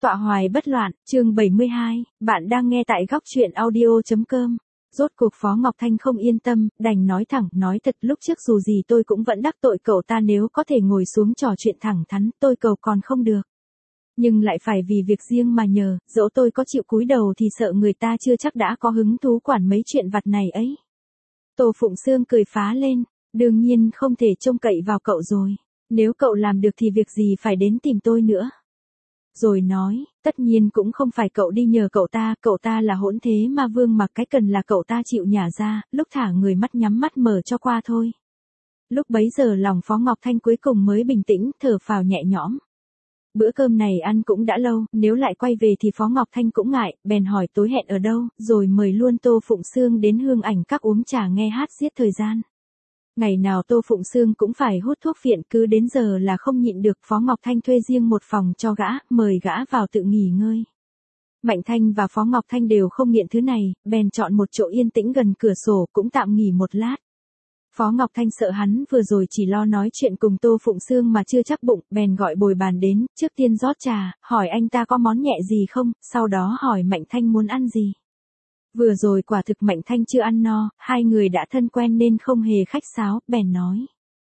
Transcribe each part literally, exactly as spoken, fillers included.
Tọa hoài bất loạn, chương bảy mươi hai, bạn đang nghe tại góc truyện audio.com. Rốt cuộc Phó Ngọc Thanh không yên tâm, đành nói thẳng, nói thật lúc trước dù gì tôi cũng vẫn đắc tội cậu ta, nếu có thể ngồi xuống trò chuyện thẳng thắn, tôi cầu còn không được. Nhưng lại phải vì việc riêng mà nhờ, dẫu tôi có chịu cúi đầu thì sợ người ta chưa chắc đã có hứng thú quản mấy chuyện vặt này ấy. Tô Phụng Sương cười phá lên, đương nhiên không thể trông cậy vào cậu rồi, nếu cậu làm được thì việc gì phải đến tìm tôi nữa. Rồi nói, tất nhiên cũng không phải cậu đi nhờ cậu ta, cậu ta là hỗn thế mà Vương Mặc, cái cần là cậu ta chịu nhả ra, lúc thả người mắt nhắm mắt mở cho qua thôi. Lúc bấy giờ lòng Phó Ngọc Thanh cuối cùng mới bình tĩnh, thở phào nhẹ nhõm. Bữa cơm này ăn cũng đã lâu, nếu lại quay về thì Phó Ngọc Thanh cũng ngại, bèn hỏi tối hẹn ở đâu, rồi mời luôn Tô Phụng Sương đến Hương Ảnh Các uống trà nghe hát giết thời gian. Ngày nào Tô Phụng Sương cũng phải hút thuốc phiện, cứ đến giờ là không nhịn được, Phó Ngọc Thanh thuê riêng một phòng cho gã, mời gã vào tự nghỉ ngơi. Mạnh Thanh và Phó Ngọc Thanh đều không nghiện thứ này, bèn chọn một chỗ yên tĩnh gần cửa sổ, cũng tạm nghỉ một lát. Phó Ngọc Thanh sợ hắn vừa rồi chỉ lo nói chuyện cùng Tô Phụng Sương mà chưa chắc bụng, bèn gọi bồi bàn đến, trước tiên rót trà, hỏi anh ta có món nhẹ gì không, sau đó hỏi Mạnh Thanh muốn ăn gì. Vừa rồi quả thực Mạnh Thanh chưa ăn no, hai người đã thân quen nên không hề khách sáo, bèn nói.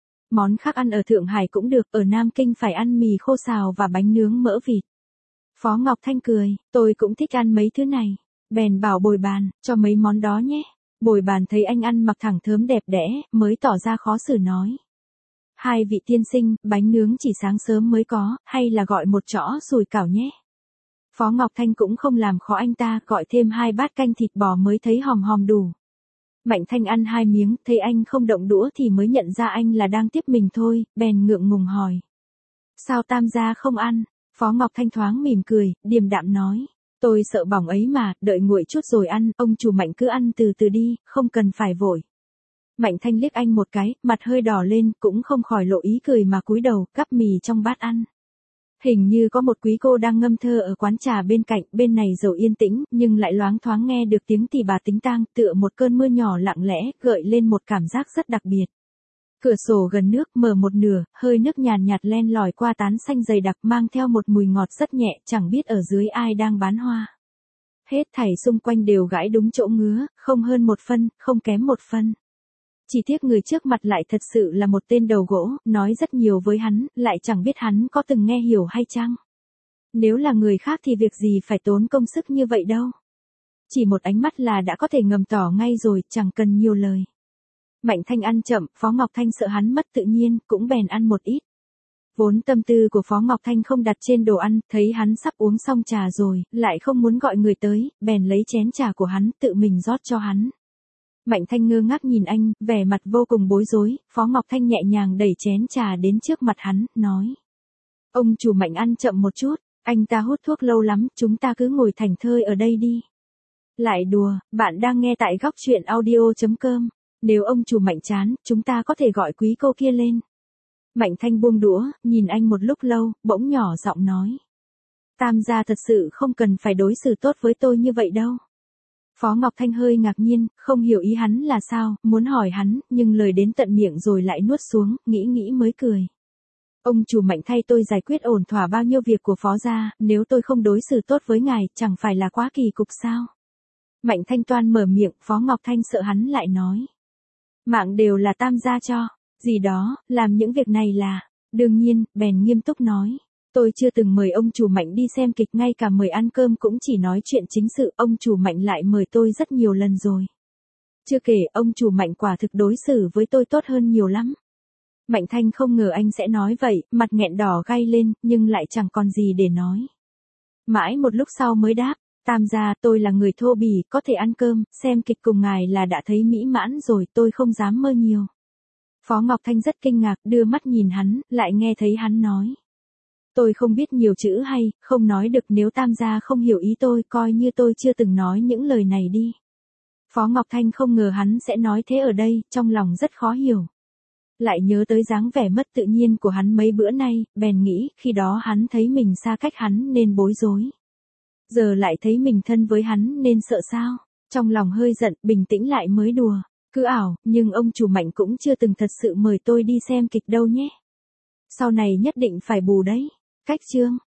Món khác ăn ở Thượng Hải cũng được, ở Nam Kinh phải ăn mì khô xào và bánh nướng mỡ vịt. Phó Ngọc Thanh cười, tôi cũng thích ăn mấy thứ này, bèn bảo bồi bàn, cho mấy món đó nhé. Bồi bàn thấy anh ăn mặc thẳng thớm đẹp đẽ, mới tỏ ra khó xử nói. Hai vị tiên sinh, bánh nướng chỉ sáng sớm mới có, hay là gọi một chõ sùi cảo nhé. Phó Ngọc Thanh cũng không làm khó anh ta, gọi thêm hai bát canh thịt bò mới thấy hòm hòm đủ. Mạnh Thanh ăn hai miếng, thấy anh không động đũa thì mới nhận ra anh là đang tiếp mình thôi, bèn ngượng ngùng hỏi. Sao Tam gia không ăn? Phó Ngọc Thanh thoáng mỉm cười, điềm đạm nói. Tôi sợ bỏng ấy mà, đợi nguội chút rồi ăn, ông chủ Mạnh cứ ăn từ từ đi, không cần phải vội. Mạnh Thanh liếc anh một cái, mặt hơi đỏ lên, cũng không khỏi lộ ý cười mà cúi đầu, cắp mì trong bát ăn. Hình như có một quý cô đang ngâm thơ ở quán trà bên cạnh, bên này dầu yên tĩnh, nhưng lại loáng thoáng nghe được tiếng tỳ bà tính tang, tựa một cơn mưa nhỏ lặng lẽ, gợi lên một cảm giác rất đặc biệt. Cửa sổ gần nước mở một nửa, hơi nước nhàn nhạt, nhạt len lỏi qua tán xanh dày đặc, mang theo một mùi ngọt rất nhẹ, chẳng biết ở dưới ai đang bán hoa. Hết thảy xung quanh đều gãi đúng chỗ ngứa, không hơn một phân, không kém một phân. Chỉ tiếc người trước mặt lại thật sự là một tên đầu gỗ, nói rất nhiều với hắn, lại chẳng biết hắn có từng nghe hiểu hay chăng. Nếu là người khác thì việc gì phải tốn công sức như vậy đâu. Chỉ một ánh mắt là đã có thể ngầm tỏ ngay rồi, chẳng cần nhiều lời. Mạnh Thanh ăn chậm, Phó Ngọc Thanh sợ hắn mất tự nhiên, cũng bèn ăn một ít. Vốn tâm tư của Phó Ngọc Thanh không đặt trên đồ ăn, thấy hắn sắp uống xong trà rồi, lại không muốn gọi người tới, bèn lấy chén trà của hắn, tự mình rót cho hắn. Mạnh Thanh ngơ ngác nhìn anh, vẻ mặt vô cùng bối rối, Phó Ngọc Thanh nhẹ nhàng đẩy chén trà đến trước mặt hắn, nói. Ông chủ Mạnh ăn chậm một chút, anh ta hút thuốc lâu lắm, chúng ta cứ ngồi thảnh thơi ở đây đi. Lại đùa, bạn đang nghe tại góc truyện audio.com. Nếu ông chủ Mạnh chán, chúng ta có thể gọi quý cô kia lên. Mạnh Thanh buông đũa, nhìn anh một lúc lâu, bỗng nhỏ giọng nói. Tam gia thật sự không cần phải đối xử tốt với tôi như vậy đâu. Phó Ngọc Thanh hơi ngạc nhiên, không hiểu ý hắn là sao, muốn hỏi hắn, nhưng lời đến tận miệng rồi lại nuốt xuống, nghĩ nghĩ mới cười. Ông chủ Mạnh thay tôi giải quyết ổn thỏa bao nhiêu việc của Phó gia, nếu tôi không đối xử tốt với ngài, chẳng phải là quá kỳ cục sao? Mạnh Thanh toan mở miệng, Phó Ngọc Thanh sợ hắn lại nói. Mạng đều là Tam gia cho, gì đó, làm những việc này là, đương nhiên, bèn nghiêm túc nói. Tôi chưa từng mời ông chủ Mạnh đi xem kịch, ngay cả mời ăn cơm cũng chỉ nói chuyện chính sự, ông chủ Mạnh lại mời tôi rất nhiều lần rồi. Chưa kể, ông chủ Mạnh quả thực đối xử với tôi tốt hơn nhiều lắm. Mạnh Thanh không ngờ anh sẽ nói vậy, mặt nghẹn đỏ gay lên, nhưng lại chẳng còn gì để nói. Mãi một lúc sau mới đáp. Tam gia, tôi là người thô bỉ, có thể ăn cơm, xem kịch cùng ngài là đã thấy mỹ mãn rồi, tôi không dám mơ nhiều. Phó Ngọc Thanh rất kinh ngạc, đưa mắt nhìn hắn, lại nghe thấy hắn nói. Tôi không biết nhiều chữ hay, không nói được, nếu Tam gia không hiểu ý tôi, coi như tôi chưa từng nói những lời này đi. Phó Ngọc Thanh không ngờ hắn sẽ nói thế ở đây, trong lòng rất khó hiểu. Lại nhớ tới dáng vẻ mất tự nhiên của hắn mấy bữa nay, bèn nghĩ, khi đó hắn thấy mình xa cách hắn nên bối rối. Giờ lại thấy mình thân với hắn nên sợ sao, trong lòng hơi giận, bình tĩnh lại mới đùa, cứ ảo, nhưng ông chủ Mạnh cũng chưa từng thật sự mời tôi đi xem kịch đâu nhé. Sau này nhất định phải bù đấy. Cách chương